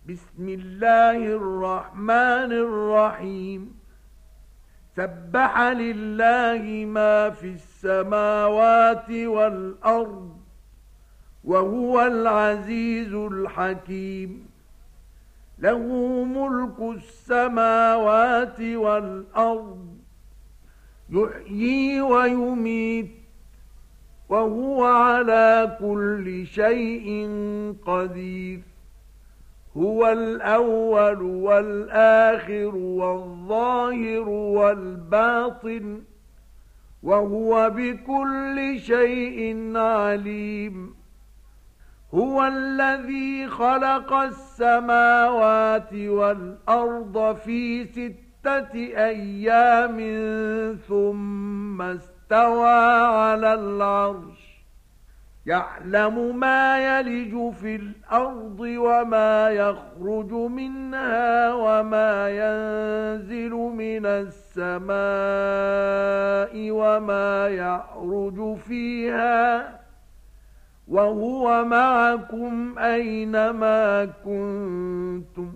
بسم الله الرحمن الرحيم سبح لله ما في السماوات والأرض وهو العزيز الحكيم له ملك السماوات والأرض يحيي ويميت وهو على كل شيء قدير هو الأول والآخر والظاهر والباطن وهو بكل شيء عليم هو الذي خلق السماوات والأرض في 6 أيام ثم استوى على العرش يعلم ما يلج في الأرض وما يخرج منها وما ينزل من السماء وما يعرج فيها وهو معكم أينما كنتم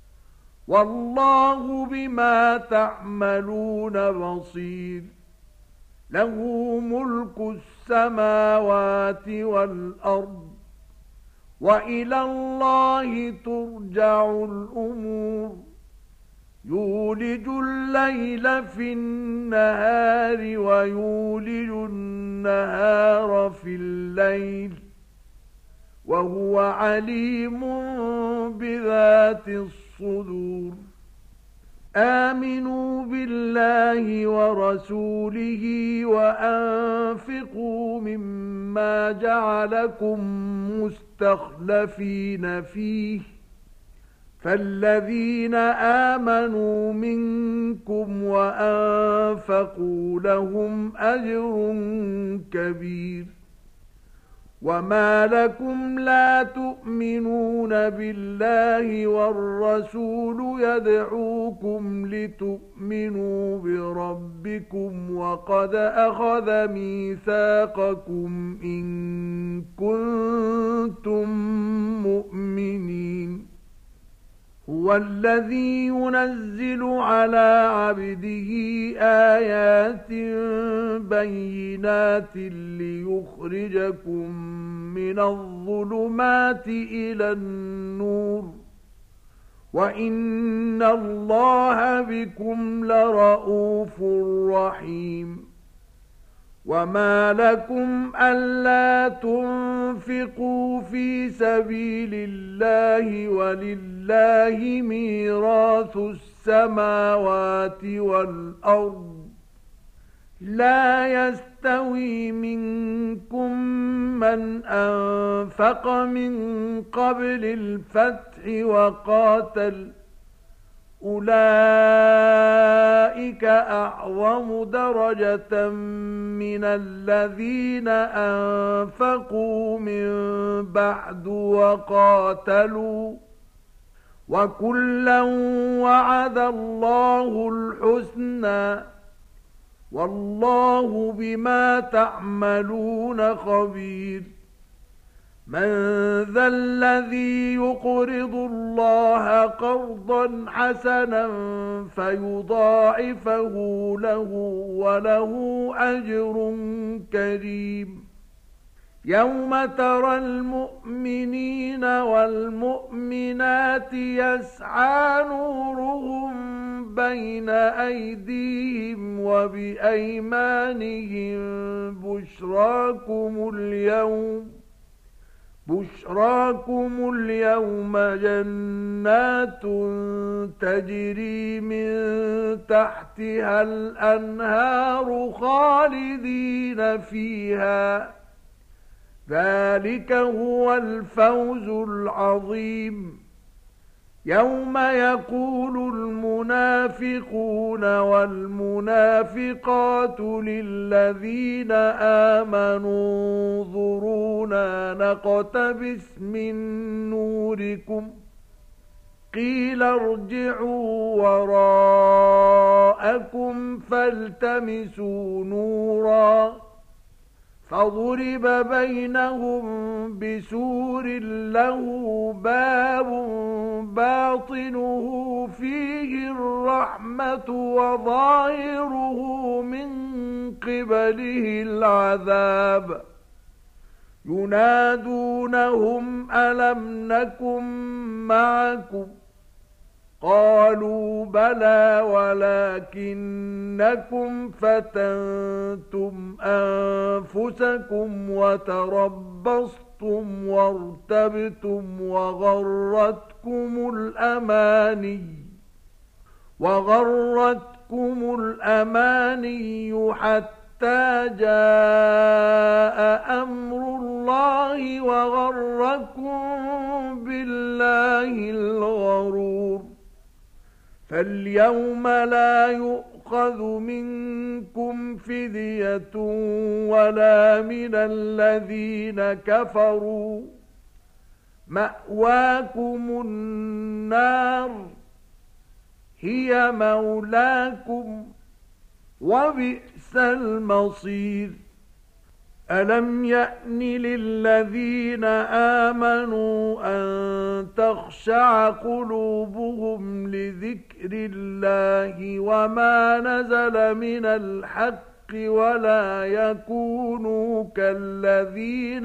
والله بما تعملون بصير له ملك السماوات والأرض وإلى الله ترجع الأمور يولج الليل في النهار ويولج النهار في الليل وهو عليم بذات الصدور آمنوا بالله ورسوله وأنفقوا مما جعلكم مستخلفين فيه فالذين آمنوا منكم وأنفقوا لهم أجر كبير وما لكم لا تؤمنون بالله والرسول يدعوكم لتؤمنوا بربكم وقد أخذ ميثاقكم إن كنتم مؤمنين هو الذي ينزل على عبده آيات بينات ليخرجكم من الظلمات إلى النور وإن الله بكم لرءوف رحيم وما لكم ألا تنفقوا في سبيل الله ولله ميراث السماوات والأرض لا يستوي منكم من أنفق من قبل الفتح وقاتل أولئك أعظم درجة من الذين أنفقوا من بعد وقاتلوا وكلا وعد الله الحسنى والله بما تعملون خبير من ذا الذي يقرض الله قرضا حسنا فيضاعفه له وله أجر كريم يوم ترى المؤمنين والمؤمنات يسعى نورهم بين أيديهم وبأيمانهم بشراكم اليوم جنات تجري من تحتها الأنهار خالدين فيها ذلك هو الفوز العظيم يوم يقول المنافقون والمنافقات للذين آمنوا انظرونا نقتبس من نوركم قيل ارجعوا وراءكم فالتمسوا نورا فضرب بينهم بسور له باب باطنه فيه الرحمة وظاهره من قبله العذاب ينادونهم ألم نكن معكم قالوا بلى ولكنكم فتنتم أنفسكم وتربصتم وارتبتم وغرتكم الأماني حتى جاء أمر الله وغركم بالله الغرور فاليوم لا يؤخذ منكم فدية ولا من الذين كفروا مأواكم النار هي مولاكم وبئس المصير ألم يأن للذين آمنوا أن تخشع قلوبهم لذكر الله وما نزل من الحق ولا يكونوا كالذين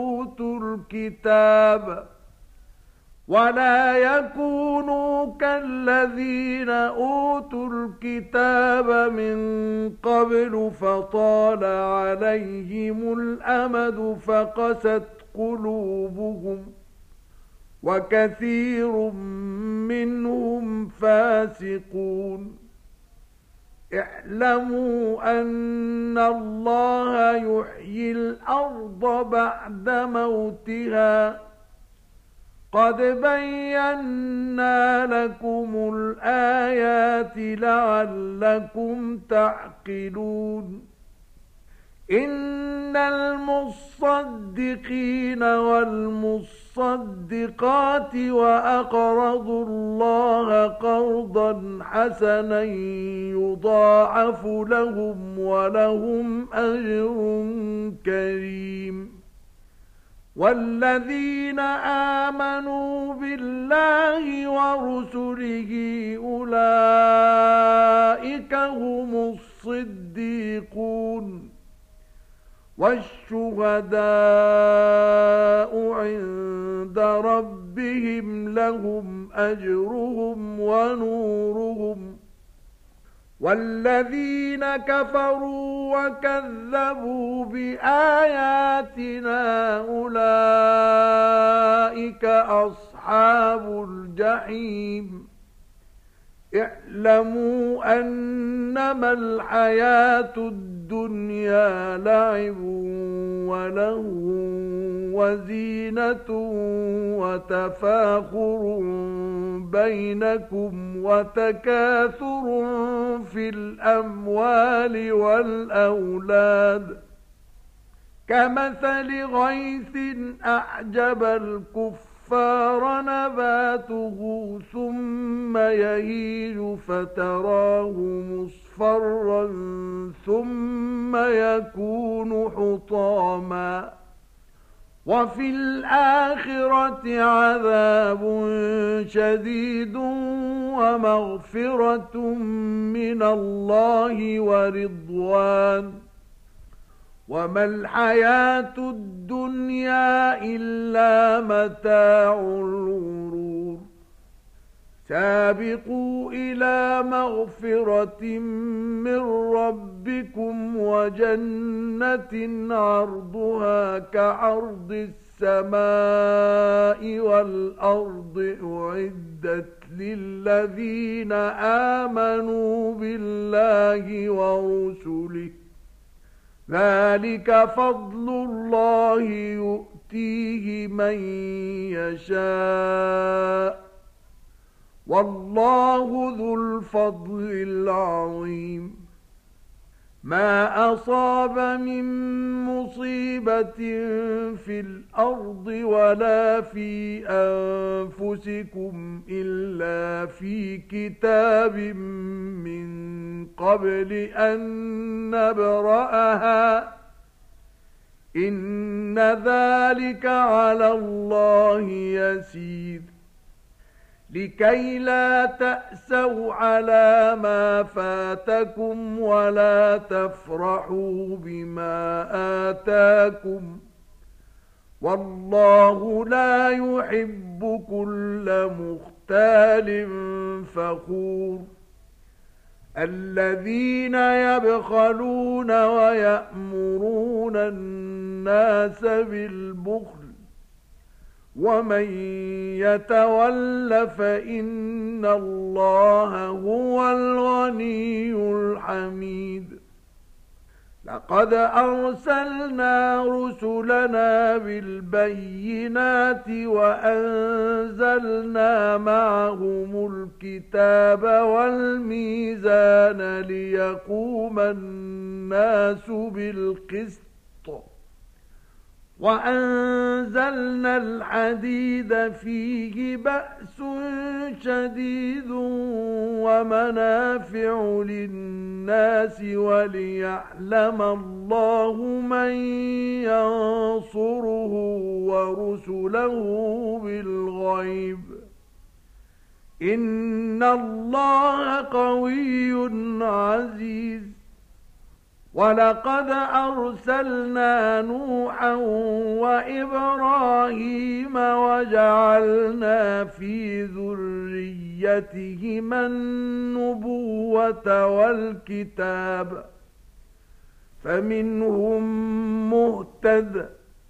أوتوا الكتاب من قبل فطال عليهم الأمد فقست قلوبهم وكثير منهم فاسقون اعلموا أن الله يحيي الأرض بعد موتها قد بينا لكم الآيات لعلكم تعقلون إن المصدقين والمصدقات وأقرضوا الله قرضا حسنا يضاعف لهم ولهم أجر كريم والذين آمنوا بالله ورسله أولئك هم الصديقون والشهداء عند ربهم لهم أجرهم ونورهم والذين كفروا وكذبوا بآياتنا أولئك أصحاب الجحيم اعلموا أنما الحياة الدنيا لعب ولهو وزينة وتفاخر بينكم وتكاثر في الأموال والأولاد كمثل غيث أعجب الكفار نباته ثم يهيج فتراه مصفرا ثم يكون حطاما وفي الآخرة عذاب شديد ومغفرة من الله ورضوان وما الحياة الدنيا إلا متاع الغرور سابقوا إلى مغفرة من ربكم وجنة عرضها كعرض السماء والأرض أعدت للذين آمنوا بالله ورسله ذلك فضل الله يؤتيه من يشاء والله ذو الفضل العظيم ما أصاب من مصيبة في الأرض ولا في أنفسكم إلا في كتاب من قبل أن نبرأها إن ذلك على الله يسير لكي لا تأسوا على ما فاتكم ولا تفرحوا بما آتاكم والله لا يحب كل مختال فخور الذين يبخلون ويأمرون الناس بالبخل ومن يتول فإن الله هو الغني الحميد لقد أرسلنا رسلنا بالبينات وأنزلنا معهم الكتاب والميزان ليقوم الناس بالقسط وأنزلنا الحديد فيه بأس شديد ومنافع للناس وليعلم الله من ينصره ورسله بالغيب إن الله قوي عزيز ولقد أرسلنا نوحا وإبراهيم وجعلنا في ذريتهما النبوة والكتاب فمنهم مهتد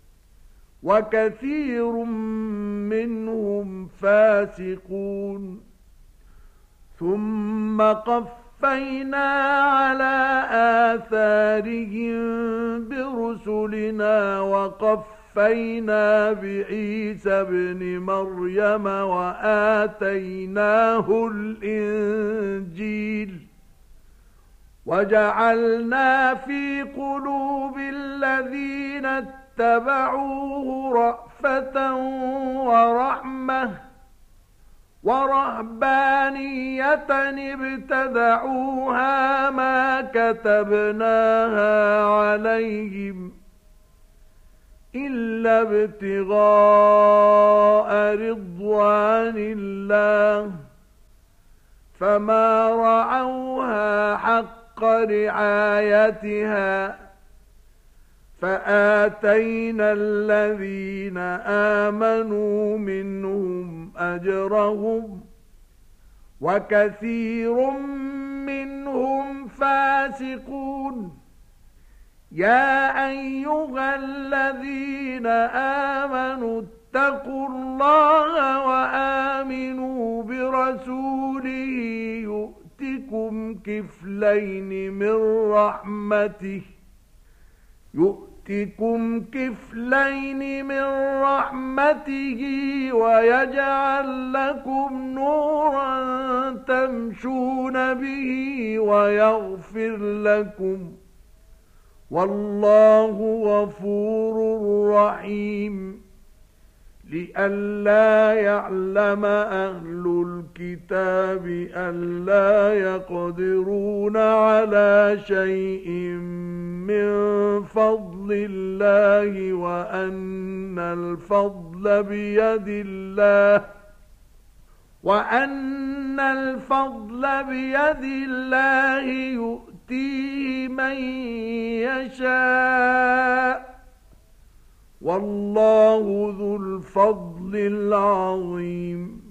وكثير منهم فاسقون ثم قفينا على آثارهم برسلنا وقفينا بعيسى ابن مريم وآتيناه الإنجيل وجعلنا في قلوب الذين اتبعوه رأفة ورحمة ورهبانية ابتدعوها ما كتبناها عليهم إلا ابتغاء رضوان الله فما رعوها حق رعايتها فآتينا الذين آمنوا منهم أجرهم وكثير منهم فاسقون يا أيها الذين آمنوا اتقوا الله وآمنوا برسوله يؤتكم كفلين من رحمته ويجعل لكم نورا تمشون به ويغفر لكم والله غفور رحيم لئلا يعلم أهل الكتاب ألا يقدرون على شيء من فضل الله وأن الفضل بيد الله يؤتيه من يشاء والله ذو الفضل العظيم